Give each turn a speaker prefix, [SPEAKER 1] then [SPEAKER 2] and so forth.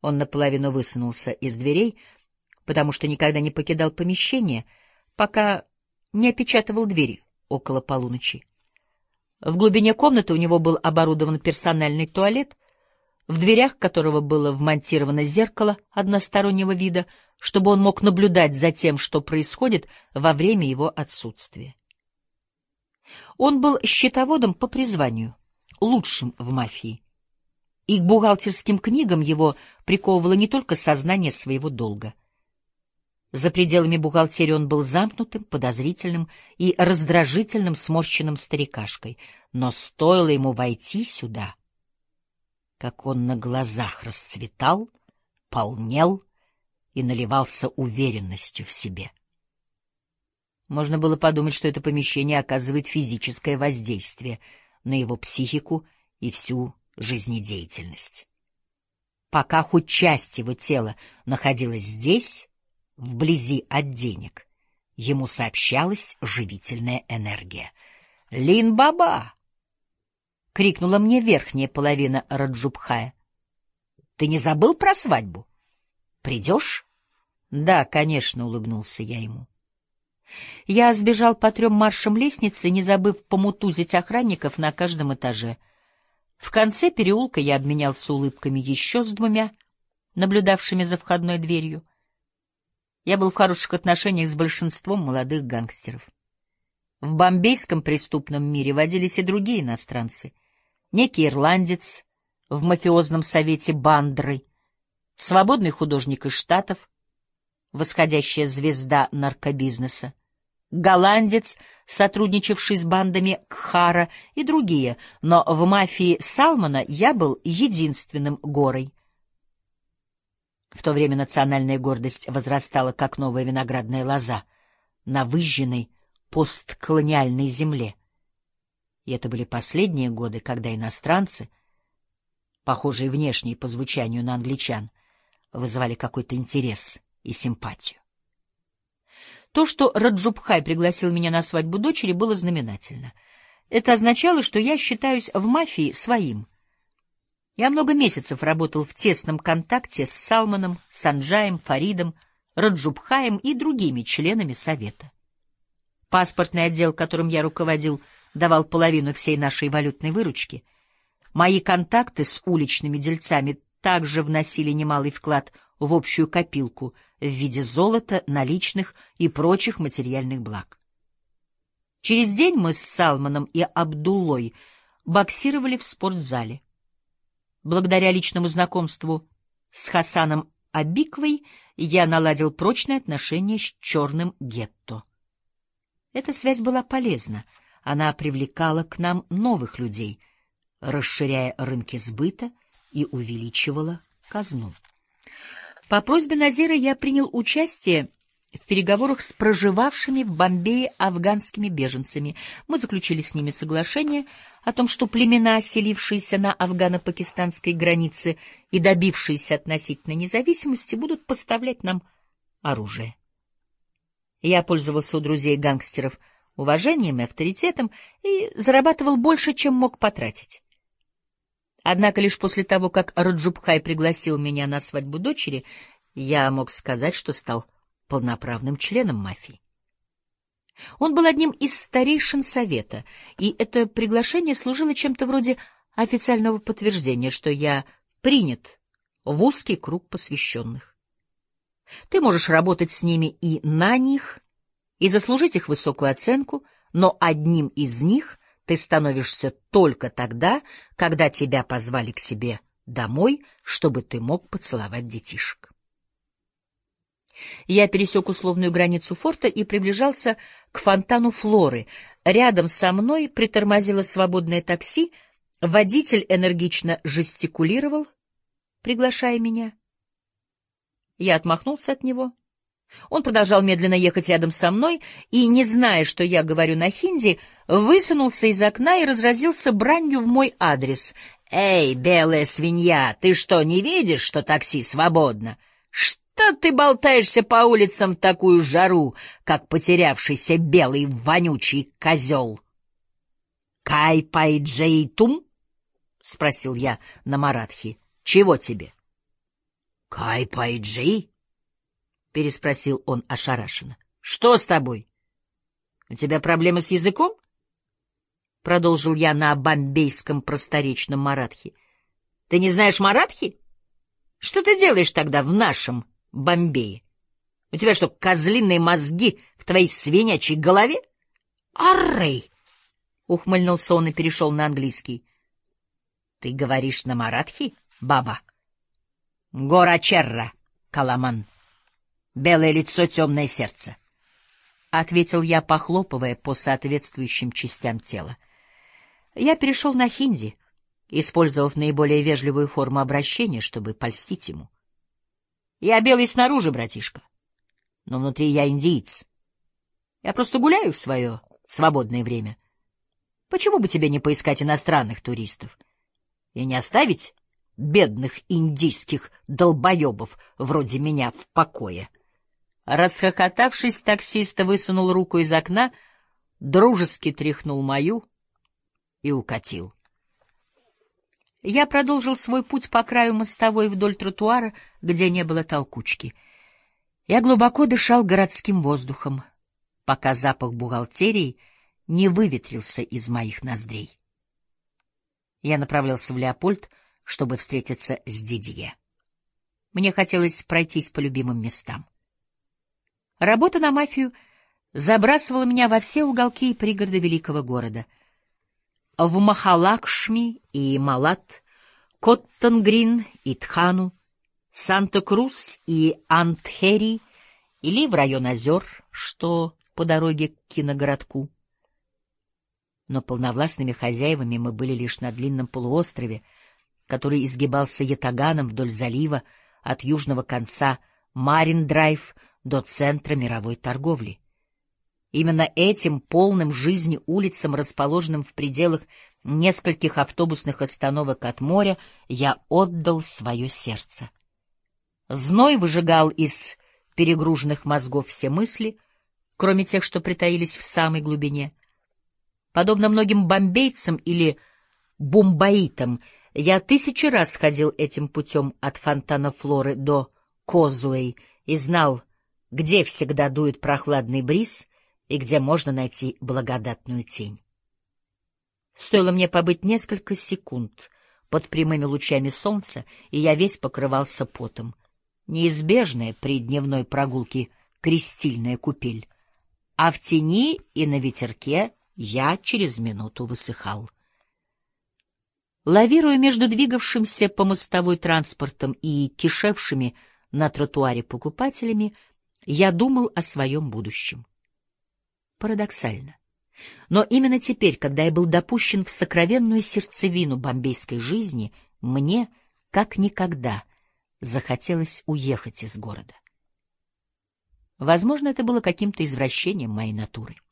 [SPEAKER 1] Он наполовину высунулся из дверей, потому что никогда не покидал помещение, пока не опечатывал двери около полуночи. В глубине комнаты у него был оборудован персональный туалет, в дверях которого было вмонтировано зеркало одностороннего вида, чтобы он мог наблюдать за тем, что происходит во время его отсутствия. Он был счетоводом по призванию, лучшим в мафии, и к бухгалтерским книгам его приковывало не только сознание своего долга. За пределами бухгалтерии он был замкнутым, подозрительным и раздражительным сморщенным старикашкой, но стоило ему войти сюда, как он на глазах расцветал, полнел и наливался уверенностью в себе. Можно было подумать, что это помещение оказывает физическое воздействие на его психику и всю жизнедеятельность. Пока хоть часть его тела находилась здесь, вблизи от денег, ему сообщалась живительная энергия. «Лин-баба!» — крикнула мне верхняя половина Раджубхая. «Ты не забыл про свадьбу? Придешь?» «Да, конечно», — улыбнулся я ему. Я сбежал по 3 маршам лестницы, не забыв помутузить охранников на каждом этаже. В конце переулка я обменялся улыбками еще с 2, наблюдавшими за входной дверью. Я был в хороших отношениях с большинством молодых гангстеров. В бомбейском преступном мире водились и другие иностранцы. Некий ирландец в мафиозном совете Бандры, свободный художник из Штатов, восходящая звезда наркобизнеса, голландец, сотрудничавший с бандами Кхара и другие, но в мафии Салмана я был единственным горой. В то время национальная гордость возрастала, как новая виноградная лоза на выжженной постколониальной земле. И это были последние годы, когда иностранцы, похожие внешне по звучанию на англичан, вызывали какой-то интерес и симпатию. То, что Раджубхай пригласил меня на свадьбу дочери, было знаменательно. Это означало, что я считаюсь в мафии своим. Я много месяцев работал в тесном контакте с Салманом, Санджаем, Фаридом, Раджубхаем и другими членами совета. Паспортный отдел, которым я руководил, давал половину всей нашей валютной выручки. Мои контакты с уличными дельцами также вносили немалый вклад в общую копилку в виде золота, наличных и прочих материальных благ. Через день мы с Салманом и Абдуллой боксировали в спортзале. Благодаря личному знакомству с Хасаном Абиквой я наладил прочные отношения с черным гетто. Эта связь была полезна, она привлекала к нам новых людей, расширяя рынки сбыта и увеличивала казну. По просьбе Назира я принял участие в переговорах с проживавшими в Бомбее афганскими беженцами. Мы заключили с ними соглашение о том, что племена, селившиеся на афгано-пакистанской границе и добившиеся относительной независимости, будут поставлять нам оружие. Я пользовался у друзей гангстеров уважением и авторитетом и зарабатывал больше, чем мог потратить. Однако лишь после того, как Раджубхай пригласил меня на свадьбу дочери, я мог сказать, что стал полноправным членом мафии. Он был одним из старейшин совета, и это приглашение служило чем-то вроде официального подтверждения, что я принят в узкий круг посвященных. Ты можешь работать с ними и на них, и заслужить их высокую оценку, но одним из них ты становишься только тогда, когда тебя позвали к себе домой, чтобы ты мог поцеловать детишек. Я пересек условную границу форта и приближался к фонтану Флоры. Рядом со мной притормозило свободное такси, водитель энергично жестикулировал, приглашая меня. Я отмахнулся от него. Он продолжал медленно ехать рядом со мной и, не зная, что я говорю на хинди, высунулся из окна и разразился бранью в мой адрес. «Эй, белая свинья, ты что, не видишь, что такси свободно? Что ты болтаешься по улицам в такую жару, как потерявшийся белый вонючий козел?» «Кай пай джей тум?» — спросил я на маратхи. «Чего тебе?» Кай-Пай-Джи? — переспросил он ошарашенно. — Что с тобой? У тебя проблемы с языком? — продолжил я на бомбейском просторечном маратхи. — Ты не знаешь маратхи? Что ты делаешь тогда в нашем Бомбее? У тебя что, козлиные мозги в твоей свинячьей голове? — Аррей! — ухмыльнулся он и перешел на английский. — Ты говоришь на маратхи, баба? — Горачерра, Каламан. Белое лицо, темное сердце, — ответил я, похлопывая по соответствующим частям тела. Я перешел на хинди, использовав наиболее вежливую форму обращения, чтобы польстить ему. Я белый снаружи, братишка, но внутри я индиец. Я просто гуляю в свое свободное время. Почему бы тебе не поискать иностранных туристов и не оставить бедных индийских долбоебов вроде меня в покое? Расхохотавшись, таксист высунул руку из окна, дружески тряхнул мою и укатил. Я продолжил свой путь по краю мостовой вдоль тротуара, где не было толкучки. Я глубоко дышал городским воздухом, пока запах бухгалтерии не выветрился из моих ноздрей. Я направлялся в Леопольд, чтобы встретиться с Дидье. Мне хотелось пройтись по любимым местам. Работа на мафию забрасывала меня во все уголки и пригороды великого города. В Махалакшми и Малат, Коттон-Грин и Тхану, Санта-Крус и Антхери или в район озер, что по дороге к киногородку. Но полновластными хозяевами мы были лишь на длинном полуострове, который изгибался ятаганом вдоль залива от южного конца Марин-Драйв до центра мировой торговли. Именно этим полным жизни улицам, расположенным в пределах нескольких автобусных остановок от моря, я отдал свое сердце. Зной выжигал из перегруженных мозгов все мысли, кроме тех, что притаились в самой глубине. Подобно многим бомбейцам или бомбаитам, я 1000 раз ходил этим путем от фонтана Флоры до Козуэй и знал, где всегда дует прохладный бриз и где можно найти благодатную тень. Стоило мне побыть несколько секунд под прямыми лучами солнца, и я весь покрывался потом. Неизбежная при дневной прогулке крестильная купель, а в тени и на ветерке я через минуту высыхал. Лавируя между двигавшимся по мостовой транспортом и кишевшими на тротуаре покупателями, я думал о своем будущем. Парадоксально. Но именно теперь, когда я был допущен в сокровенную сердцевину бомбейской жизни, мне, как никогда, захотелось уехать из города. Возможно, это было каким-то извращением моей натуры.